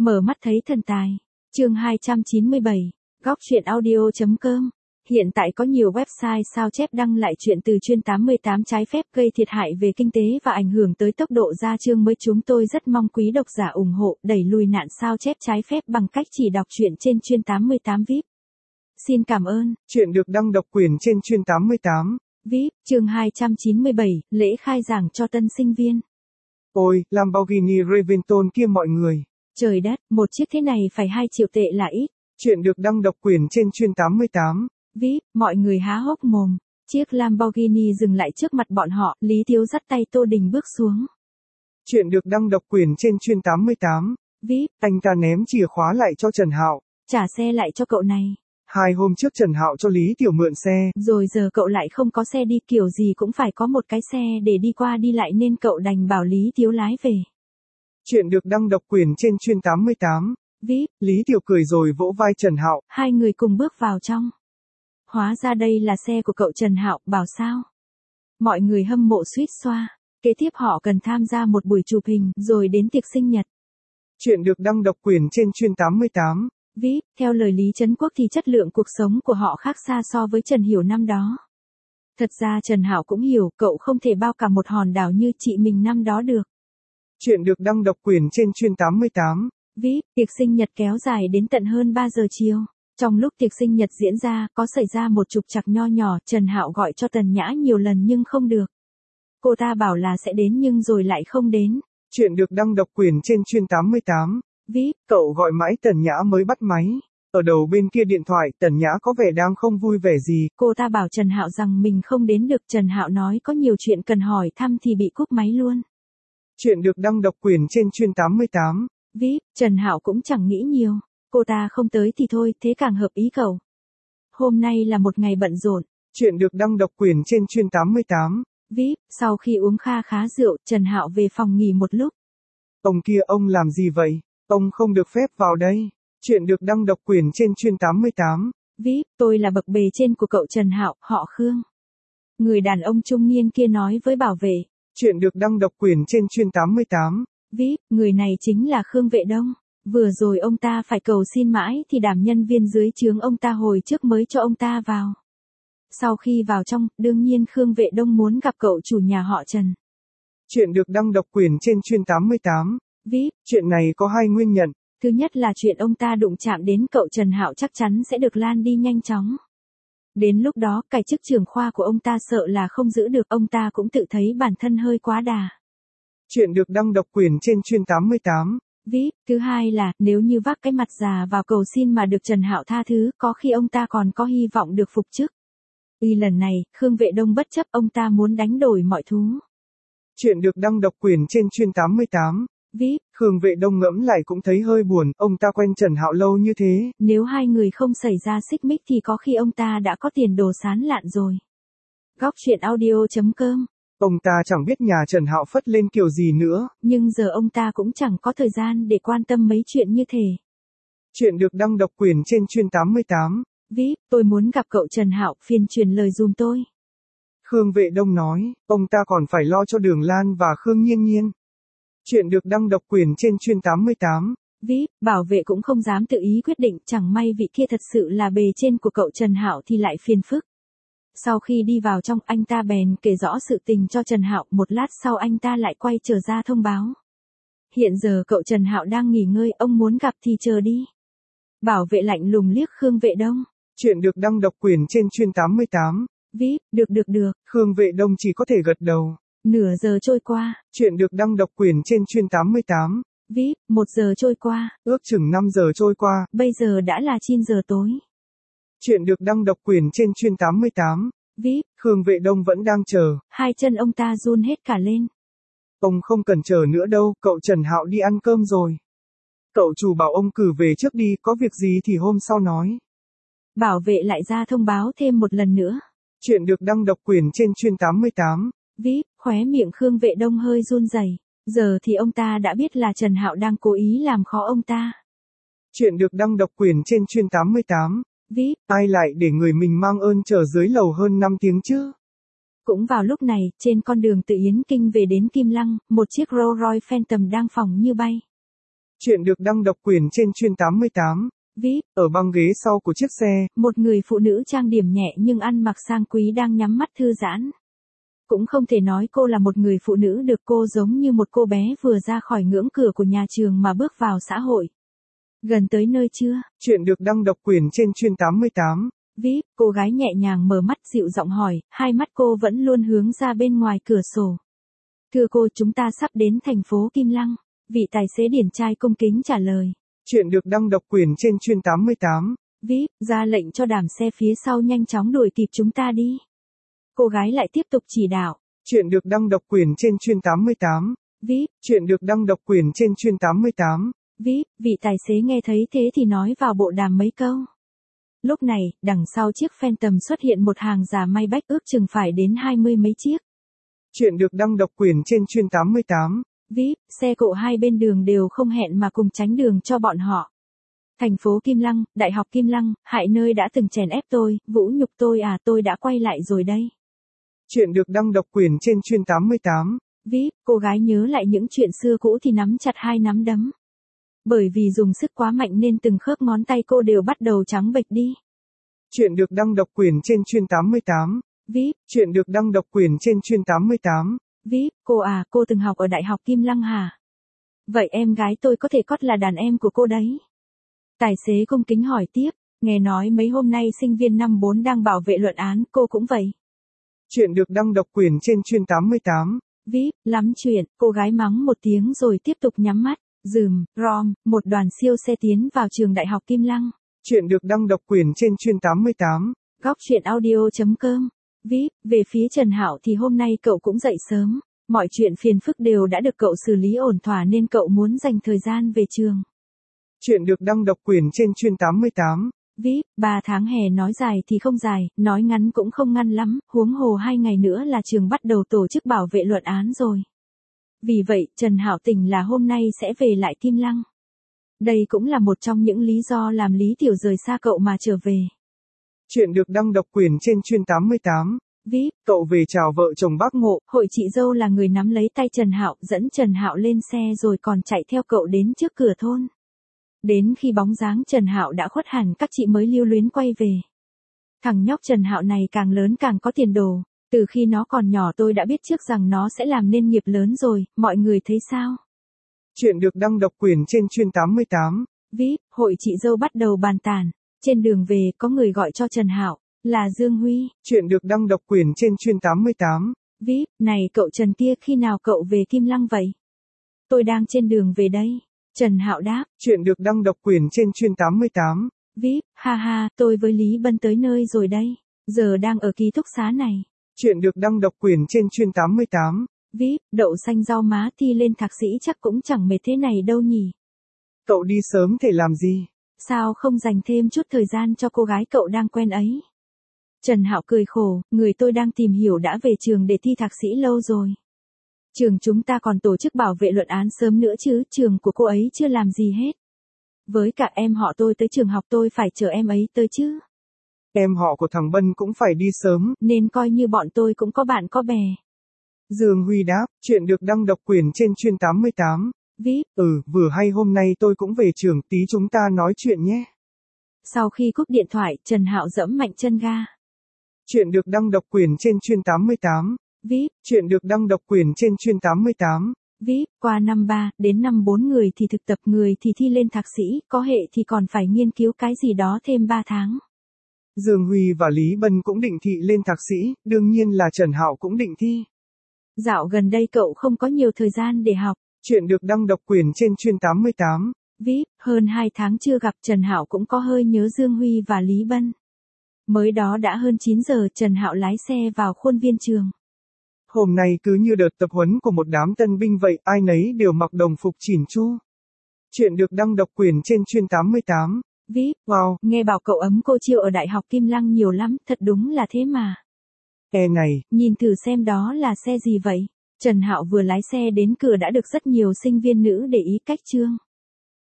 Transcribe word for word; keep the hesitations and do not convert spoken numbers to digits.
Mở mắt thấy thần tài. Chương hai trăm chín mươi bảy. Góc truyện audio chấm com. Hiện tại có nhiều website sao chép đăng lại chuyện từ chuyên tám mươi tám trái phép gây thiệt hại về kinh tế và ảnh hưởng tới tốc độ ra chương mới. Chúng tôi rất mong quý độc giả ủng hộ đẩy lùi nạn sao chép trái phép bằng cách chỉ đọc truyện trên chuyên tám mươi tám vi ai pi. Xin cảm ơn. Chuyện được đăng độc quyền trên chuyên tám mươi tám vi ai pi. Chương hai trăm chín mươi bảy. Lễ khai giảng cho tân sinh viên. Ôi, Lamborghini Reventon kia mọi người. Trời đất, một chiếc thế này phải hai triệu tệ là ít. Chuyện được đăng độc quyền trên chuyên tám mươi tám vi ai pi, mọi người há hốc mồm. Chiếc Lamborghini dừng lại trước mặt bọn họ, Lý Thiếu dắt tay Tô Đình bước xuống. Chuyện được đăng độc quyền trên chuyên tám mươi tám vi ai pi, anh ta ném chìa khóa lại cho Trần Hạo. trả xe lại cho cậu này. Hai hôm trước Trần Hạo cho Lý Tiểu mượn xe. Rồi giờ cậu lại không có xe đi, kiểu gì cũng phải có một cái xe để đi qua đi lại nên cậu đành bảo Lý Thiếu lái về. Chuyện được đăng độc quyền trên chuyên tám mươi tám vi ai pi, Lý Tiểu cười rồi vỗ vai Trần Hạo. hai người cùng bước vào trong. Hóa ra đây là xe của cậu Trần Hạo, bảo sao. Mọi người hâm mộ suýt xoa. Kế tiếp họ cần tham gia một buổi chụp hình, rồi đến tiệc sinh nhật. Chuyện được đăng độc quyền trên chuyên tám mươi tám vi ai pi, theo lời Lý Trấn Quốc thì chất lượng cuộc sống của họ khác xa so với Trần Hiểu năm đó. Thật ra Trần Hạo cũng hiểu, cậu không thể bao cả một hòn đảo như chị mình năm đó được. Chuyện được đăng độc quyền trên chuyên tám mươi tám vi ai pi, tiệc sinh nhật kéo dài đến tận hơn ba giờ chiều. Trong lúc tiệc sinh nhật diễn ra, có xảy ra một trục trặc nho nhỏ, Trần Hạo gọi cho Tần Nhã nhiều lần nhưng không được. Cô ta bảo là sẽ đến nhưng rồi lại không đến. Chuyện được đăng độc quyền trên chuyên tám mươi tám vi ai pi, cậu gọi mãi Tần Nhã mới bắt máy. Ở đầu bên kia điện thoại, Tần Nhã có vẻ đang không vui vẻ gì. Cô ta bảo Trần Hạo rằng mình không đến được. Trần Hạo nói có nhiều chuyện cần hỏi thăm thì bị cúp máy luôn. Chuyện được đăng độc quyền trên chuyên tám mươi tám vi ai pi, Trần Hạo cũng chẳng nghĩ nhiều. Cô ta không tới thì thôi, thế càng hợp ý cậu. Hôm nay là một ngày bận rộn. Chuyện được đăng độc quyền trên chuyên tám mươi tám vi ai pi, sau khi uống kha khá rượu, Trần Hạo về phòng nghỉ một lúc. Ông kia ông làm gì vậy? Ông không được phép vào đây. Chuyện được đăng độc quyền trên chuyên tám mươi tám vi ai pi, tôi là bậc bề trên của cậu Trần Hạo, họ Khương. Người đàn ông trung niên kia nói với bảo vệ. Chuyện được đăng độc quyền trên chuyên tám mươi tám vi ai pi, người này chính là Khương Vệ Đông. Vừa rồi ông ta phải cầu xin mãi thì đảm nhân viên dưới trướng ông ta hồi trước mới cho ông ta vào. Sau khi vào trong, đương nhiên Khương Vệ Đông muốn gặp cậu chủ nhà họ Trần. Chuyện được đăng độc quyền trên chuyên tám mươi tám vi ai pi, chuyện này có hai nguyên nhân. Thứ nhất là chuyện ông ta đụng chạm đến cậu Trần Hạo chắc chắn sẽ được lan đi nhanh chóng. Đến lúc đó, cải chức trưởng khoa của ông ta sợ là không giữ được, ông ta cũng tự thấy bản thân hơi quá đà. Chuyện được đăng độc quyền trên chuyên tám mươi tám vi ai pi, thứ hai là, nếu như vác cái mặt già vào cầu xin mà được Trần Hạo tha thứ, có khi ông ta còn có hy vọng được phục chức. Y lần này, Khương Vệ Đông bất chấp, ông ta muốn đánh đổi mọi thú. Chuyện được đăng độc quyền trên chuyên tám mươi tám vi ai pi, Khương Vệ Đông ngẫm lại cũng thấy hơi buồn, ông ta quen Trần Hạo lâu như thế. Nếu hai người không xảy ra xích mích thì có khi ông ta đã có tiền đồ sán lạn rồi. Góc truyện audio chấm com. Ông ta chẳng biết nhà Trần Hạo phất lên kiểu gì nữa. Nhưng giờ ông ta cũng chẳng có thời gian để quan tâm mấy chuyện như thế. Chuyện được đăng độc quyền trên chuyên tám mươi tám vi ai pi, tôi muốn gặp cậu Trần Hạo, phiền truyền lời dùm tôi. Khương Vệ Đông nói, ông ta còn phải lo cho Đường Lan và Khương Nhiên Nhiên. Chuyện được đăng độc quyền trên chuyên tám mươi tám vi ai pi, bảo vệ cũng không dám tự ý quyết định, chẳng may vị kia thật sự là bề trên của cậu Trần Hạo thì lại phiền phức. Sau khi đi vào trong, anh ta bèn kể rõ sự tình cho Trần Hạo, một lát sau anh ta lại quay trở ra thông báo. Hiện giờ cậu Trần Hạo đang nghỉ ngơi, ông muốn gặp thì chờ đi. Bảo vệ lạnh lùng liếc Khương Vệ Đông. Chuyện được đăng độc quyền trên chuyên tám mươi tám vi ai pi, được được được. Khương Vệ Đông chỉ có thể gật đầu. Nửa giờ trôi qua. Chuyện được đăng độc quyền trên chuyên tám mươi tám vi ai pi, một giờ trôi qua. Ước chừng năm giờ trôi qua. Bây giờ đã là chín giờ tối. Chuyện được đăng độc quyền trên chuyên tám mươi tám vi ai pi, Khương Vệ Đông vẫn đang chờ. hai chân ông ta run hết cả lên. Ông không cần chờ nữa đâu, cậu Trần Hạo đi ăn cơm rồi. Cậu chủ bảo ông cử về trước đi, có việc gì thì hôm sau nói. Bảo vệ lại ra thông báo thêm một lần nữa. Chuyện được đăng độc quyền trên chuyên tám mươi tám vi ai pi, khóe miệng Khương Vệ Đông hơi run rẩy. Giờ thì ông ta đã biết là Trần Hạo đang cố ý làm khó ông ta. Chuyện được đăng độc quyền trên chuyên tám mươi tám vi ai pi, ai lại để người mình mang ơn chờ dưới lầu hơn năm tiếng chứ? Cũng vào lúc này, trên con đường từ Yến Kinh về đến Kim Lăng, một chiếc Rolls Royce Phantom đang phóng như bay. Chuyện được đăng độc quyền trên chuyên tám mươi tám. vê i pê, Ở băng ghế sau của chiếc xe, một người phụ nữ trang điểm nhẹ nhưng ăn mặc sang quý đang nhắm mắt thư giãn. Cũng không thể nói cô là một người phụ nữ được, cô giống như một cô bé vừa ra khỏi ngưỡng cửa của nhà trường mà bước vào xã hội. Gần tới nơi chưa? Chuyện được đăng độc quyền trên chuyên tám mươi tám. vê i pê, cô gái nhẹ nhàng mở mắt dịu giọng hỏi, hai mắt cô vẫn luôn hướng ra bên ngoài cửa sổ. Thưa cô, chúng ta sắp đến thành phố Kim Lăng. Vị tài xế điển trai cung kính trả lời. Chuyện được đăng độc quyền trên chuyên tám mươi tám. vê i pê, ra lệnh cho đàm xe phía sau nhanh chóng đuổi kịp chúng ta đi. Cô gái lại tiếp tục chỉ đạo. Chuyện được đăng độc quyền trên chuyên tám mươi tám. vê i pê, Chuyện được đăng độc quyền trên chuyên tám mươi tám. vê i pê, vị tài xế nghe thấy thế thì nói vào bộ đàm mấy câu. Lúc này, đằng sau chiếc Phantom xuất hiện một hàng giả may bách ước chừng phải đến hai mươi mấy chiếc. Chuyện được đăng độc quyền trên chuyên tám mươi tám. vê i pê, xe cộ hai bên đường đều không hẹn mà cùng tránh đường cho bọn họ. Thành phố Kim Lăng, Đại học Kim Lăng, hại nơi đã từng chèn ép tôi, vũ nhục tôi à, tôi đã quay lại rồi đây. Chuyện được đăng độc quyền trên chuyên tám mươi tám. vê i pê, cô gái nhớ lại những chuyện xưa cũ thì nắm chặt hai nắm đấm. Bởi vì dùng sức quá mạnh nên từng khớp ngón tay cô đều bắt đầu trắng bệch đi. Chuyện được đăng độc quyền trên chuyên tám mươi tám. vê i pê, Chuyện được đăng độc quyền trên chuyên tám mươi tám. vê i pê, cô à, cô từng học ở Đại học Kim Lăng hả? Vậy em gái tôi có thể cót là đàn em của cô đấy. Tài xế cung kính hỏi tiếp, nghe nói mấy hôm nay sinh viên năm bốn đang bảo vệ luận án, cô cũng vậy. Chuyện được đăng độc quyền trên chuyên tám mươi tám. vê i pê, lắm chuyện, cô gái mắng một tiếng rồi tiếp tục nhắm mắt. Dùm, rom, một đoàn siêu xe tiến vào trường Đại học Kim Lăng. Chuyện được đăng độc quyền trên chuyên tám mươi tám. Góc chuyện audio chấm com. vê i pê, về phía Trần Hạo thì hôm nay cậu cũng dậy sớm. Mọi chuyện phiền phức đều đã được cậu xử lý ổn thỏa nên cậu muốn dành thời gian về trường. Chuyện được đăng độc quyền trên chuyên tám mươi tám. vê i pê, ba tháng hè nói dài thì không dài, nói ngắn cũng không ngắn lắm, huống hồ hai ngày nữa là trường bắt đầu tổ chức bảo vệ luận án rồi. Vì vậy, Trần Hạo tỉnh là hôm nay sẽ về lại Kim Lăng. Đây cũng là một trong những lý do làm Lý Tiểu rời xa cậu mà trở về. Chuyện được đăng độc quyền trên chuyên tám mươi tám. vê i pê, Cậu về chào vợ chồng bác Ngộ. hội chị dâu là người nắm lấy tay Trần Hạo, dẫn Trần Hạo lên xe rồi còn chạy theo cậu đến trước cửa thôn. Đến khi bóng dáng Trần Hạo đã khuất hẳn các chị mới lưu luyến quay về. Thằng nhóc Trần Hạo này càng lớn càng có tiền đồ. Từ khi nó còn nhỏ tôi đã biết trước rằng nó sẽ làm nên nghiệp lớn rồi, mọi người thấy sao? Chuyện được đăng độc quyền trên chuyên tám mươi tám. vê i pê, hội chị dâu bắt đầu bàn tán. Trên đường về có người gọi cho Trần Hạo, là Dương Huy. Chuyện được đăng độc quyền trên chuyên tám mươi tám. vê i pê, này cậu Trần kia, khi nào cậu về Kim Lăng vậy? Tôi đang trên đường về đây. Trần Hạo đáp. Chuyện được đăng độc quyền trên chuyên tám mươi tám. vê i pê, ha ha, tôi với Lý Bân tới nơi rồi đây. Giờ đang ở ký túc xá này. Chuyện được đăng độc quyền trên chuyên tám mươi tám. vê i pê, đậu xanh rau má thi lên thạc sĩ chắc cũng chẳng mệt thế này đâu nhỉ. Cậu đi sớm thể làm gì? Sao không dành thêm chút thời gian cho cô gái cậu đang quen ấy? Trần Hạo cười khổ, người tôi đang tìm hiểu đã về trường để thi thạc sĩ lâu rồi. Trường chúng ta còn tổ chức bảo vệ luận án sớm nữa chứ, trường của cô ấy chưa làm gì hết. Với cả em họ tôi tới trường học tôi phải chờ em ấy tới chứ. Em họ của thằng Bân cũng phải đi sớm. Nên coi như bọn tôi cũng có bạn có bè. Dương Huy đáp, chuyện được đăng độc quyền trên chuyên tám mươi tám. vê i pê, Ừ, vừa hay hôm nay tôi cũng về trường, tí chúng ta nói chuyện nhé. Sau khi cúp điện thoại, Trần Hạo giẫm mạnh chân ga. Chuyện được đăng độc quyền trên chuyên tám mươi tám. vê i pê, Chuyện được đăng độc quyền trên chuyên tám mươi tám. vê i pê, qua năm ba đến năm bốn người thì thực tập, người thì thi lên thạc sĩ, có hệ thì còn phải nghiên cứu cái gì đó thêm ba tháng. Dương Huy và Lý Bân cũng định thị lên thạc sĩ, đương nhiên là Trần Hạo cũng định thi. Dạo gần đây cậu không có nhiều thời gian để học. Chuyện được đăng độc quyền trên chuyên tám mươi tám. vê i pê, hơn hai tháng chưa gặp Trần Hạo cũng có hơi nhớ Dương Huy và Lý Bân. Mới đó đã hơn chín giờ, Trần Hạo lái xe vào khuôn viên trường. Hôm nay cứ như đợt tập huấn của một đám tân binh vậy, ai nấy đều mặc đồng phục chỉn chu. Chuyện được đăng độc quyền trên chuyên tám mươi tám. vê i pê, Wow, nghe bảo cậu ấm cô Chiêu ở Đại học Kim Lăng nhiều lắm, thật đúng là thế mà. e này, Nhìn thử xem đó là xe gì vậy? Trần Hạo vừa lái xe đến cửa đã được rất nhiều sinh viên nữ để ý cách trương.